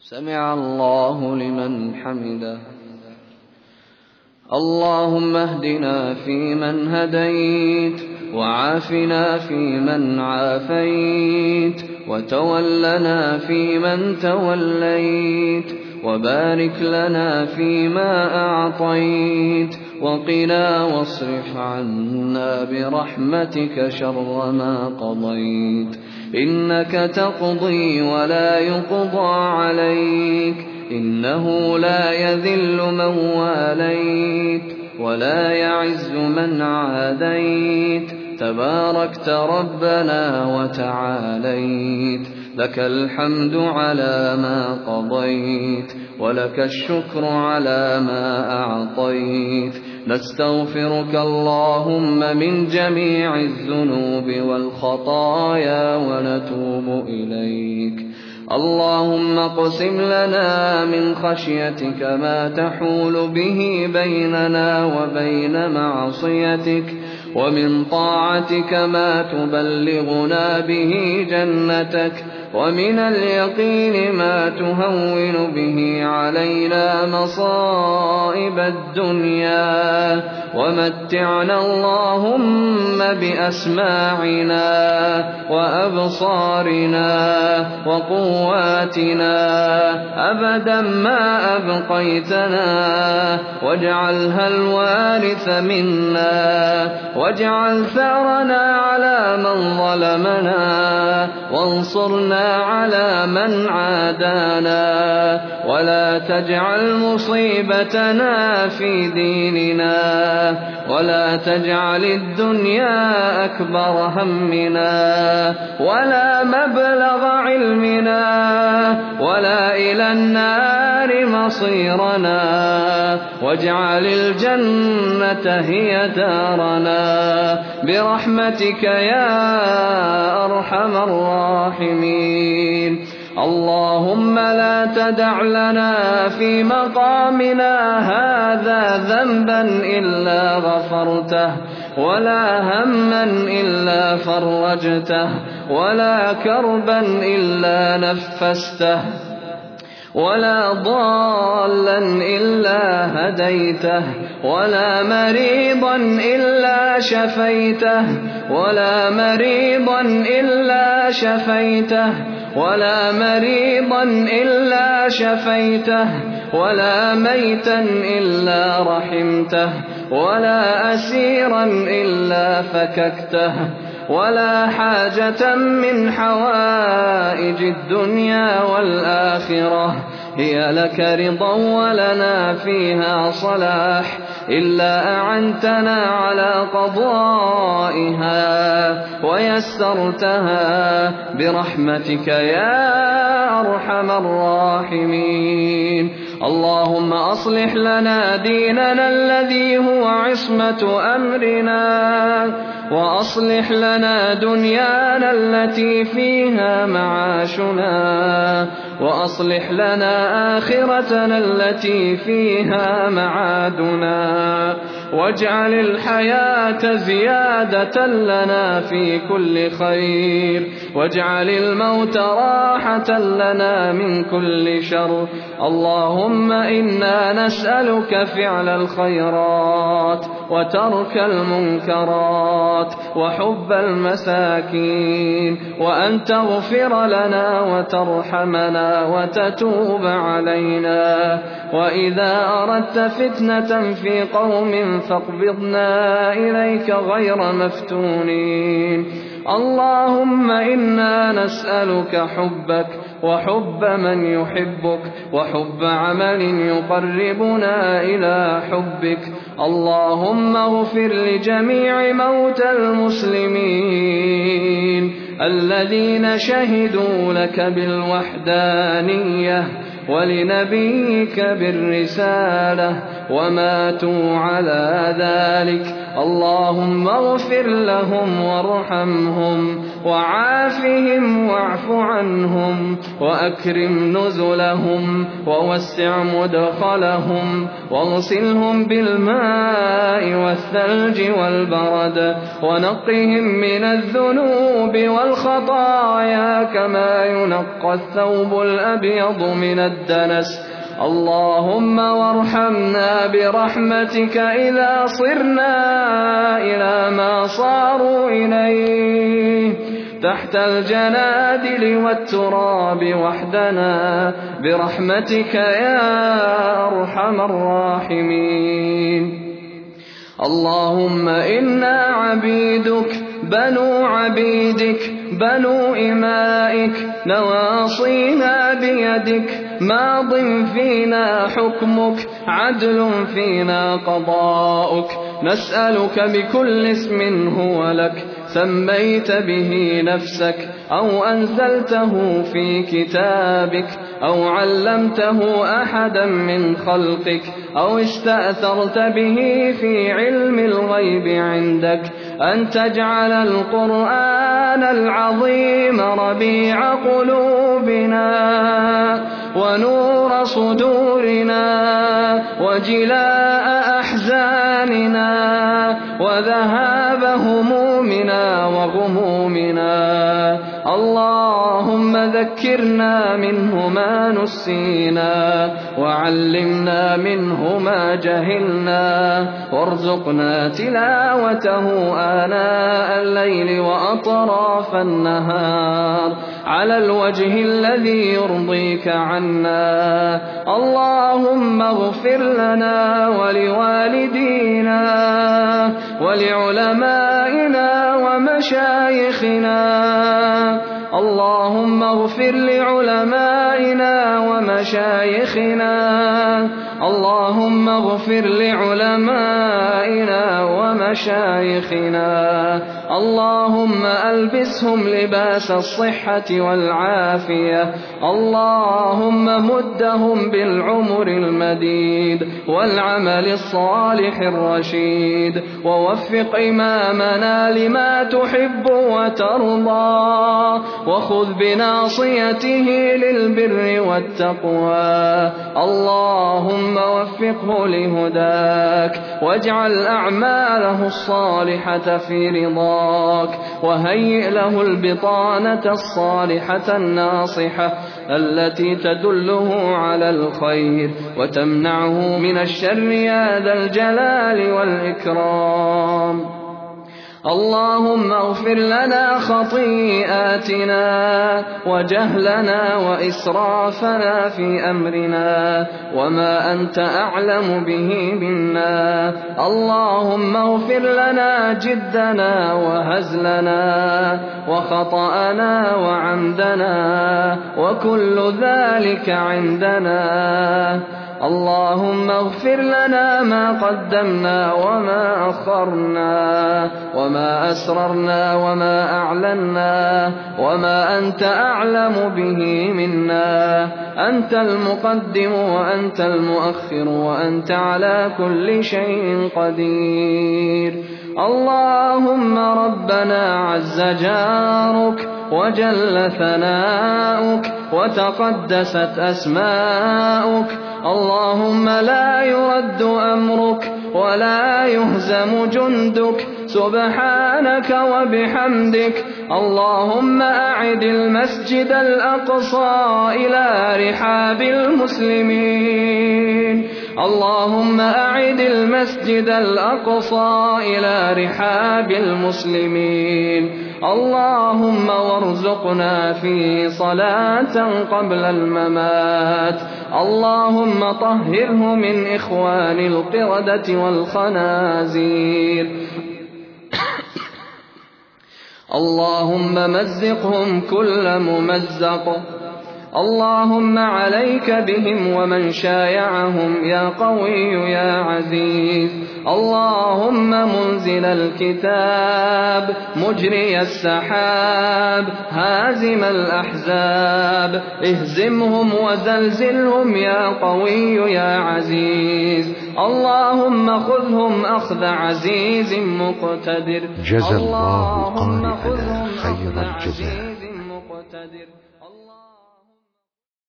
سمع الله لمن حمده. اللهم اهدنا فيمن هديت، وعافنا فيمن عافيت، وتولنا فيمن توليت، وبارك لنا فيما أعطيت، وقنا واصرف عنا برحمتك شر ما قضيت. إنك تقضي ولا يقضى عليك، إنه لا يذل من واليت ولا يعز من عاديت، تباركت ربنا وتعاليت. لك الحمد على ما قضيت، ولك الشكر على ما أعطيت. نستغفرك اللهم من جميع الذنوب والخطايا ونتوب إليك. اللهم اقسم لنا من خشيتك ما تحول به بيننا وبين معصيتك، ومن طاعتك ما تبلغنا به جنتك، ومن اليقين ما تهون به علينا مصائب الدنيا. ومتعنا اللهم بأسماعنا وأبصارنا وقواتنا أبدا ما أبقيتنا، واجعلها الوارث منا، واجعل ثأرنا على من ظلمنا، وانصرنا على من عادانا، ولا تجعل مصيبتنا في ديننا، ولا تجعل الدنيا أكبر همنا، ولا مبلغ علمنا، ولا إلى النار مصيرنا، واجعل الجنة هي دارنا برحمتك يا أرحم الراحمين. اللهم لا تدع لنا في مقامنا هذا ذنبا إلا غفرته، ولا هما إلا فرجته، ولا كربا إلا نفسته، ولا ضالا إلا هديته، ولا مريضا إلا شفيته، ولا مريضا إلا شفيته، ولا مريضا إلا شفيته، ولا ميتا إلا رحمته، ولا أسيرا إلا فككته، ولا حاجة من حوائج الدنيا والآخرة هي لك رضا ولنا فيها صلاح إلا أعنتنا على قضائها ويسرتها برحمتك يا أرحم الراحمين. اللهم أصلح لنا ديننا الذي هو عصمة أمرنا، وأصلح لنا دنيانا التي فيها معاشنا، وأصلح لنا آخرتنا التي فيها معادنا، واجعل الحياة زيادة لنا في كل خير، واجعل الموت راحة لنا من كل شر. اللهم إنا نسألك فعل الخيرات وترك المنكرات وحب المساكين، وأن تغفر لنا وترحمنا وتتوب علينا. وإذا أردت فتنة في قوم فاقبضنا إليك غير مفتونين. اللهم إنا نسألك حبك وحب من يحبك وحب عمل يقربنا إلى حبك. اللهم اغفر لجميع موتى المسلمين الذين شهدوا لك بالوحدانية ولنبيك بالرسالة وماتوا على ذلك. اللهم اغفر لهم وارحمهم وعافهم واعف عنهم وأكرم نزلهم ووسع مدخلهم واغسلهم بالماء والثلج والبرد ونقهم من الذنوب والخطايا كما ينقى الثوب الأبيض من الدنس. اللهم وارحمنا برحمتك إذا صرنا إلى ما صاروا إليه تحت الجنادل والتراب وحدنا برحمتك يا أرحم الراحمين. اللهم إنا عبيدك بنو عبيدك بنو إمائك نواصينا بيدك ماض فينا حكمك عدل فينا قضاؤك. نسألك بكل اسم هو لك سميت به نفسك أو أنزلته في كتابك أو علمته أحدا من خلقك أو استأثرت به في علم الغيب عندك أن تجعل القرآن العظيم ربيع قلوبنا ونور صدورنا وجلاء أحزاننا وذهاب همومنا وغمومنا. اللهم ذكرنا منه ما نسينا وعلمنا منه ما جهلنا وارزقنا تلاوته آناء الليل وأطراف النهار على الوجه الذي يرضيك عنا. اللهم اغفر لنا ولوالدينا ولعلمائنا ومشايخنا. اللهم اغفر لعلمائنا ومشايخنا. اللهم اغفر لعلمائنا ومشايخنا. اللهم ألبسهم لباس الصحة والعافية. اللهم مدهم بالعمر المديد والعمل الصالح الرشيد ووفق إمامنا لما تحب وترضى وخذ بناصيته للبر والتقوى. اللهم وفقه لهداك واجعل أعماله الصالحة في رضاك وهيئ له البطانة الصالحة الناصحة التي تدله على الخير وتمنعه من الشر يا ذا الجلال والإكرام. اللهم اغفر لنا خطيئاتنا وجهلنا وإسرافنا في أمرنا وما أنت أعلم به منا. اللهم اغفر لنا جدنا وهزلنا وخطأنا وعمدنا وكل ذلك عندنا. اللهم اغفر لنا ما قدمنا وما أخرنا وما أسررنا وما أعلنا وما أنت أعلم به منا. أنت المقدم وأنت المؤخر وأنت على كل شيء قدير. اللهم ربنا عز جارك وجل ثناؤك وتقدست أسماؤك. اللهم لا يرد أمرك ولا يهزم جندك سبحانك وبحمدك. اللهم أعد المسجد الأقصى إلى رحاب المسلمين. اللهم أعد المسجد الأقصى إلى رحاب المسلمين. اللهم وارزقنا فيه صلاة قبل الممات. اللهم طهره من إخوان القردة والخنازير. اللهم مزقهم كل ممزق. اللهم عليك بهم ومن شايعهم يا قوي يا عزيز. اللهم منزل الكتاب مجري السحاب هازم الأحزاب اهزمهم وزلزلهم يا قوي يا عزيز. اللهم خذهم أخذ عزيز مقتدر. جزى الله قارئنا خير الجزاء.